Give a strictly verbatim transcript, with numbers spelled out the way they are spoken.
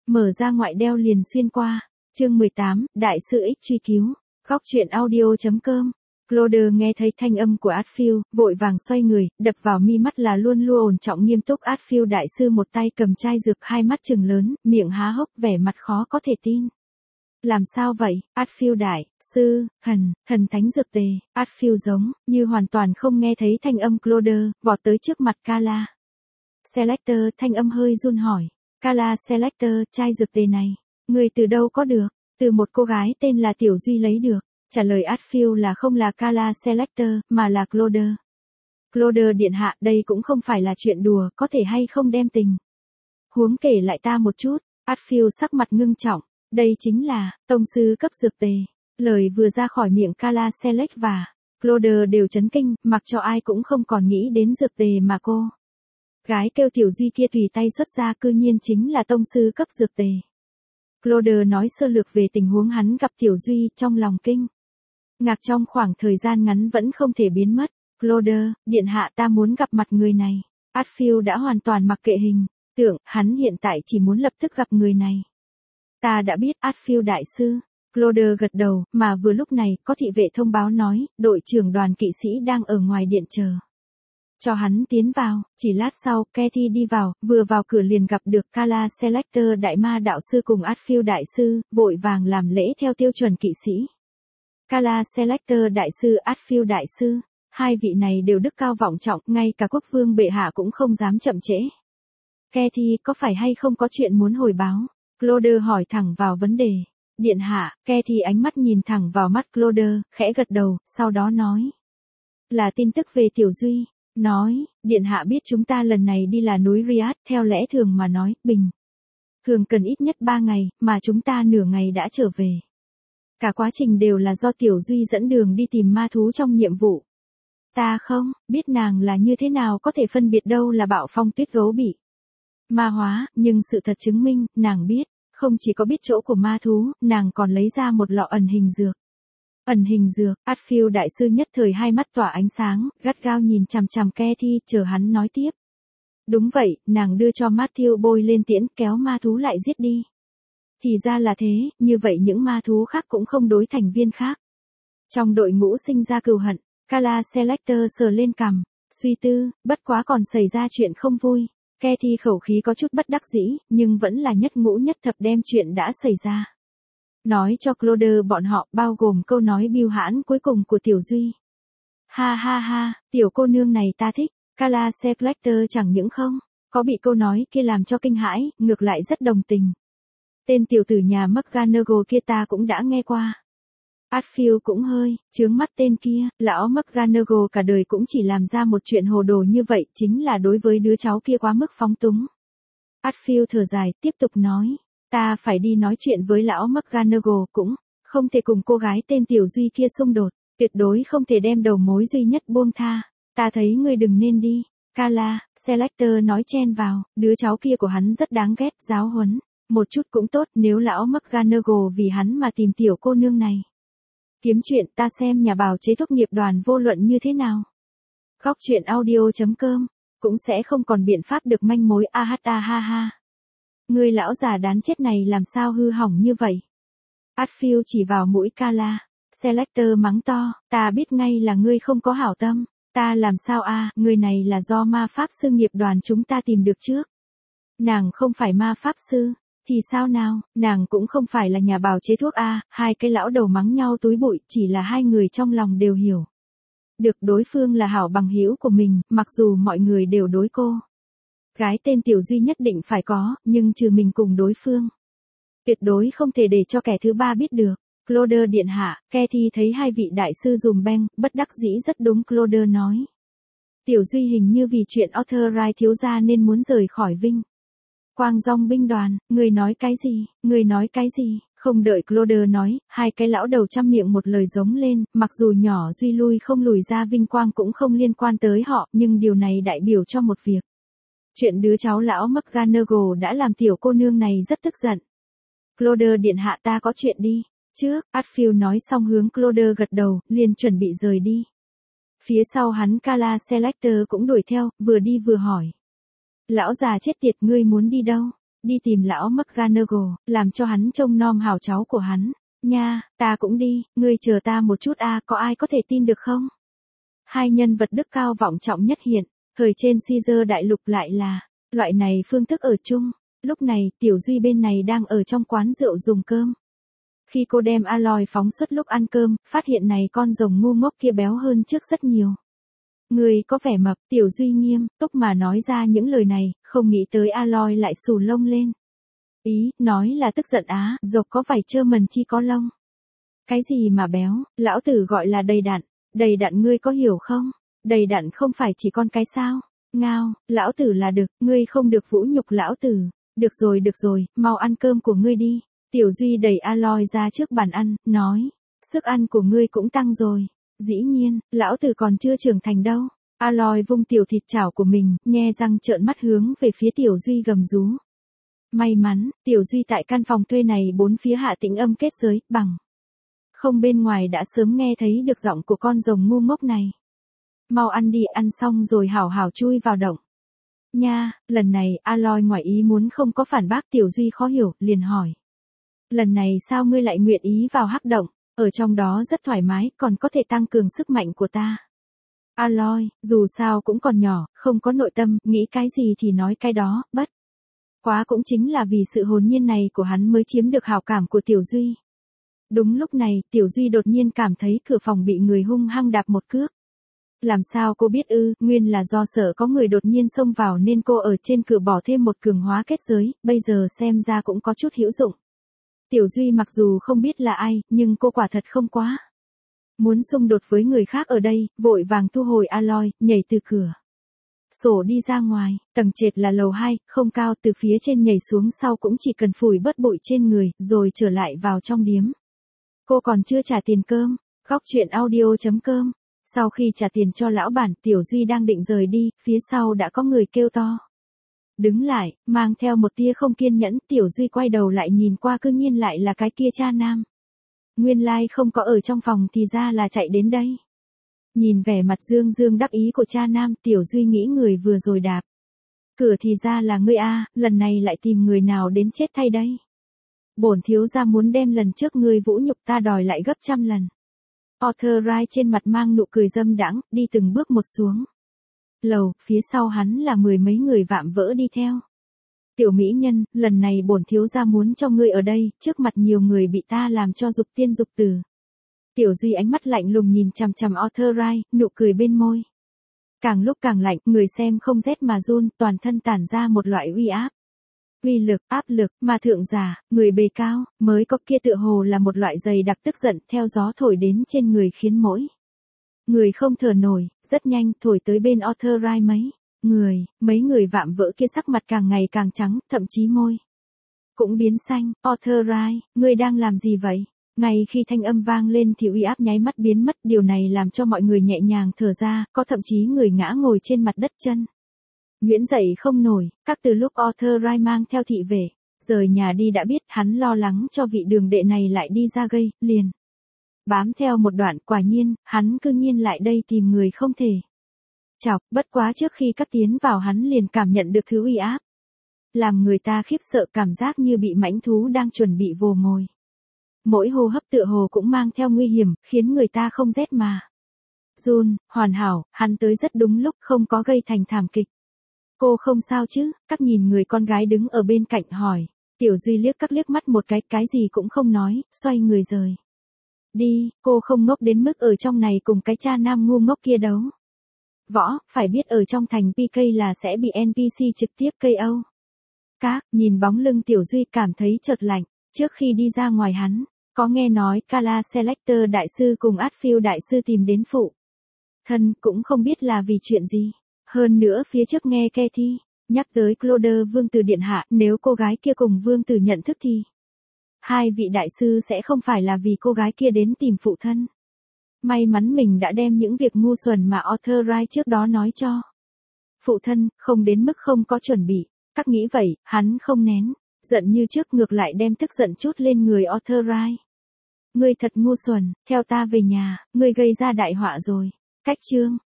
Mở ra ngoại đeo liền xuyên qua. Chương mười tám, Đại sư X truy cứu. Góc truyện audio.com. Claude nghe thấy thanh âm của Atfield, vội vàng xoay người, đập vào mi mắt là luôn luôn ổn trọng nghiêm túc Atfield đại sư, một tay cầm chai dược, hai mắt trừng lớn, miệng há hốc, vẻ mặt khó có thể tin. Làm sao vậy? Atfield đại sư, thần, thần thánh dược tề. Atfield giống như hoàn toàn không nghe thấy thanh âm Claude, vọt tới trước mặt Carla Selecter, thanh âm hơi run hỏi. Carla Selecter, chai dược tề này, người từ đâu có được? Từ một cô gái tên là Tiểu Duy lấy được. Trả lời Atfield là không là Carla Selecter, mà là Claude. Claude điện hạ, đây cũng không phải là chuyện đùa, có thể hay không đem tình huống kể lại ta một chút. Atfield sắc mặt ngưng trọng. Đây chính là tông sư cấp dược tề. Lời vừa ra khỏi miệng Carla Select và Claude đều chấn kinh, mặc cho ai cũng không còn nghĩ đến dược tề mà cô gái kêu Tiểu Duy kia tùy tay xuất ra cư nhiên chính là tông sư cấp dược tề. Claude nói sơ lược về tình huống hắn gặp Tiểu Duy, trong lòng kinh ngạc trong khoảng thời gian ngắn vẫn không thể biến mất. Claude, điện hạ, ta muốn gặp mặt người này. Atfield đã hoàn toàn mặc kệ hình tượng, hắn hiện tại chỉ muốn lập tức gặp người này. Ta đã biết, Atfield đại sư. Claude gật đầu, mà vừa lúc này, có thị vệ thông báo nói, đội trưởng đoàn kỵ sĩ đang ở ngoài điện chờ cho hắn tiến vào. Chỉ lát sau, Kathy đi vào, vừa vào cửa liền gặp được Carla Selecter đại ma đạo sư cùng Atfield đại sư, vội vàng làm lễ theo tiêu chuẩn kỵ sĩ. Carla Selecter đại sư, Atfield đại sư, hai vị này đều đức cao vọng trọng, ngay cả quốc vương bệ hạ cũng không dám chậm trễ. Kathy, có phải hay không có chuyện muốn hồi báo? Claude hỏi thẳng vào vấn đề. Điện hạ. Kathy ánh mắt nhìn thẳng vào mắt Claude, khẽ gật đầu, sau đó nói. Là tin tức về Tiểu Duy. Nói, điện hạ biết chúng ta lần này đi là núi Riyadh, theo lẽ thường mà nói, bình thường cần ít nhất ba ngày, mà chúng ta nửa ngày đã trở về. Cả quá trình đều là do Tiểu Duy dẫn đường đi tìm ma thú trong nhiệm vụ. Ta không biết nàng là như thế nào có thể phân biệt đâu là Bạo Phong Tuyết Gấu bị ma hóa, nhưng sự thật chứng minh, nàng biết, không chỉ có biết chỗ của ma thú, nàng còn lấy ra một lọ ẩn hình dược. Ẩn hình dược. Atfield đại sư nhất thời hai mắt tỏa ánh sáng, gắt gao nhìn chằm chằm Kathy, chờ hắn nói tiếp. Đúng vậy, nàng đưa cho Matthew bôi lên tiễn, kéo ma thú lại giết đi. Thì ra là thế, như vậy những ma thú khác cũng không đối thành viên khác trong đội ngũ sinh ra cừu hận. Carla Selecter sờ lên cằm, suy tư, bất quá còn xảy ra chuyện không vui. Kathy khẩu khí có chút bất đắc dĩ, nhưng vẫn là nhất ngũ nhất thập đem chuyện đã xảy ra nói cho Claude bọn họ, bao gồm câu nói bưu hãn cuối cùng của Tiểu Duy. Ha ha ha, tiểu cô nương này ta thích. Carla Selecter chẳng những không có bị câu nói kia làm cho kinh hãi, ngược lại rất đồng tình. Tên tiểu tử nhà McGonagall kia ta cũng đã nghe qua. Atfield cũng hơi chướng mắt tên kia, lão McGonagall cả đời cũng chỉ làm ra một chuyện hồ đồ như vậy, chính là đối với đứa cháu kia quá mức phóng túng. Atfield thở dài, tiếp tục nói, ta phải đi nói chuyện với lão McGonagall, cũng không thể cùng cô gái tên Tiểu Duy kia xung đột, tuyệt đối không thể đem đầu mối duy nhất buông tha. Ta thấy ngươi đừng nên đi. Carla Selecter nói chen vào, đứa cháu kia của hắn rất đáng ghét, giáo huấn một chút cũng tốt, nếu lão McGonagall vì hắn mà tìm tiểu cô nương này kiếm chuyện, ta xem nhà bào chế thuốc nghiệp đoàn vô luận như thế nào. Góc truyện audio.com, cũng sẽ không còn biện pháp được manh mối. A ha ha ha ha. Người lão già đáng chết này làm sao hư hỏng như vậy? Atfield chỉ vào mũi Carla Selecter mắng to, ta biết ngay là ngươi không có hảo tâm. Ta làm sao a, à, người này là do ma pháp sư nghiệp đoàn chúng ta tìm được trước. Nàng không phải ma pháp sư. Thì sao nào, nàng cũng không phải là nhà bào chế thuốc a. À, hai cái lão đầu mắng nhau túi bụi, chỉ là hai người trong lòng đều hiểu được đối phương là hảo bằng hữu của mình, mặc dù mọi người đều đối cô gái tên Tiểu Duy nhất định phải có, nhưng trừ mình cùng đối phương, tuyệt đối không thể để cho kẻ thứ ba biết được. Claude điện hạ. Kathy thấy hai vị đại sư dùm beng, bất đắc dĩ rất đúng. Claude nói, Tiểu Duy hình như vì chuyện Arthur Wright thiếu gia nên muốn rời khỏi Vinh Quang Dong binh đoàn. Người nói cái gì? Người nói cái gì? Không đợi Claude nói, hai cái lão đầu trăm miệng một lời giống lên, mặc dù nhỏ Duy lui không lùi ra vinh quang cũng không liên quan tới họ, nhưng điều này đại biểu cho một việc. Chuyện đứa cháu lão McGonagall đã làm tiểu cô nương này rất tức giận. Claude điện hạ, ta có chuyện đi trước. Atfield nói xong hướng Claude gật đầu, liền chuẩn bị rời đi. Phía sau hắn Carla Selecter cũng đuổi theo, vừa đi vừa hỏi. Lão già chết tiệt, ngươi muốn đi đâu? đi tìm lão McGonagall, làm cho hắn trông nom hảo cháu của hắn. Nha, ta cũng đi, ngươi chờ ta một chút a, có ai có thể tin được không? Hai nhân vật đức cao vọng trọng nhất hiện, thời trên Caesar đại lục lại là, loại này phương thức ở chung. Lúc này, Tiểu Duy bên này đang ở trong quán rượu dùng cơm. Khi cô đem Aloy phóng xuất lúc ăn cơm, phát hiện này con rồng ngu ngốc kia béo hơn trước rất nhiều. Người có vẻ mập, Tiểu Duy nghiêm túc mà nói ra những lời này, không nghĩ tới Aloy lại xù lông lên. Ý, nói là tức giận á, dộc có vảy trơ mần chi có lông. Cái gì mà béo, lão tử gọi là đầy đặn, đầy đặn ngươi có hiểu không? Đầy đặn không phải chỉ con cái sao? Ngao, lão tử là được, ngươi không được vũ nhục lão tử. Được rồi được rồi, mau ăn cơm của ngươi đi. Tiểu Duy đẩy Aloy ra trước bàn ăn, nói, sức ăn của ngươi cũng tăng rồi. Dĩ nhiên, lão tử còn chưa trưởng thành đâu. Aloy vung tiểu thịt chảo của mình, nhe răng trợn mắt hướng về phía Tiểu Duy gầm rú. May mắn, Tiểu Duy tại căn phòng thuê này bốn phía hạ tĩnh âm kết giới, bằng. Không bên ngoài đã sớm nghe thấy được giọng của con rồng ngu ngốc này. Mau ăn đi, ăn xong rồi hảo hảo chui vào động. Nha, lần này, Aloy ngoài ý muốn không có phản bác. Tiểu Duy khó hiểu, liền hỏi. Lần này sao ngươi lại nguyện ý vào hắc động, ở trong đó rất thoải mái, còn có thể tăng cường sức mạnh của ta. Aloy, dù sao cũng còn nhỏ, không có nội tâm, nghĩ cái gì thì nói cái đó, bất. Quá cũng chính là vì sự hồn nhiên này của hắn mới chiếm được hảo cảm của Tiểu Duy. Đúng lúc này, Tiểu Duy đột nhiên cảm thấy cửa phòng bị người hung hăng đạp một cước. Làm sao cô biết ư, nguyên là do sợ có người đột nhiên xông vào nên cô ở trên cửa bỏ thêm một cường hóa kết giới, bây giờ xem ra cũng có chút hữu dụng. Tiểu Duy mặc dù không biết là ai, nhưng cô quả thật không quá muốn xung đột với người khác ở đây, vội vàng thu hồi Aloy, nhảy từ cửa sổ đi ra ngoài. Tầng trệt là lầu hai, không cao, từ phía trên nhảy xuống sau cũng chỉ cần phủi bớt bụi trên người, rồi trở lại vào trong điếm. Cô còn chưa trả tiền cơm. Góc truyện audio chấm com. Sau khi trả tiền cho lão bản, Tiểu Duy đang định rời đi, phía sau đã có người kêu to. Đứng lại, mang theo một tia không kiên nhẫn, Tiểu Duy quay đầu lại nhìn qua, cư nhiên lại là cái kia cha nam. Nguyên lai like không có ở trong phòng thì ra là chạy đến đây. Nhìn vẻ mặt dương dương đắc ý của cha nam, Tiểu Duy nghĩ người vừa rồi đạp cửa thì ra là ngươi a, lần này lại tìm người nào đến chết thay đây. Bổn thiếu gia muốn đem lần trước ngươi vũ nhục ta đòi lại gấp trăm lần. Arthur Wright trên mặt mang nụ cười dâm đãng, đi từng bước một xuống lầu, phía sau hắn là mười mấy người vạm vỡ đi theo. Tiểu mỹ nhân, lần này bổn thiếu gia muốn cho ngươi ở đây, trước mặt nhiều người bị ta làm cho dục tiên dục tử. Tiểu Duy ánh mắt lạnh lùng nhìn chằm chằm Arthur Wright, nụ cười bên môi càng lúc càng lạnh, người xem không rét mà run, toàn thân tản ra một loại uy áp. Uy lực, áp lực, mà thượng giả, người bề cao, mới có kia tựa hồ là một loại dày đặc tức giận, theo gió thổi đến trên người khiến mỗi người không thở nổi, rất nhanh, thổi tới bên Arthur Wright mấy người, mấy người vạm vỡ kia sắc mặt càng ngày càng trắng, thậm chí môi cũng biến xanh. Arthur Wright, ngươi đang làm gì vậy? Ngay khi thanh âm vang lên thì uy áp nháy mắt biến mất, điều này làm cho mọi người nhẹ nhàng thở ra, có thậm chí người ngã ngồi trên mặt đất chân nhuyễn dậy không nổi. Các từ lúc Arthur Wright mang theo thị vệ rời nhà đi đã biết hắn lo lắng cho vị đường đệ này lại đi ra gây, liền bám theo một đoạn, quả nhiên, hắn cư nhiên lại đây tìm người không thể chọc, bất quá trước khi cắt tiến vào hắn liền cảm nhận được thứ uy áp làm người ta khiếp sợ, cảm giác như bị mãnh thú đang chuẩn bị vồ mồi. Mỗi hô hấp tựa hồ cũng mang theo nguy hiểm, khiến người ta không rét mà run. Hoàn hảo, hắn tới rất đúng lúc, không có gây thành thảm kịch. Cô không sao chứ? Các nhìn người con gái đứng ở bên cạnh hỏi. Tiểu Duy liếc các liếc mắt một cái, cái gì cũng không nói, xoay người rời đi. Cô không ngốc đến mức ở trong này cùng cái cha nam ngu ngốc kia đấu võ, phải biết ở trong thành pê ca là sẽ bị en pê xê trực tiếp ca o. Các, nhìn bóng lưng Tiểu Duy cảm thấy chợt lạnh. Trước khi đi ra ngoài hắn có nghe nói Kala Selector đại sư cùng Atfield đại sư tìm đến phụ thân, cũng không biết là vì chuyện gì. Hơn nữa phía trước nghe Kathy nhắc tới Cloder vương tử điện hạ, nếu cô gái kia cùng vương tử nhận thức thì hai vị đại sư sẽ không phải là vì cô gái kia đến tìm phụ thân. May mắn mình đã đem những việc ngu xuẩn mà Arthur Wright trước đó nói cho phụ thân, không đến mức không có chuẩn bị. Các nghĩ vậy, hắn không nén giận như trước, ngược lại đem tức giận chút lên người Arthur Wright. Ngươi thật ngu xuẩn, theo ta về nhà, ngươi gây ra đại họa rồi. Cách chương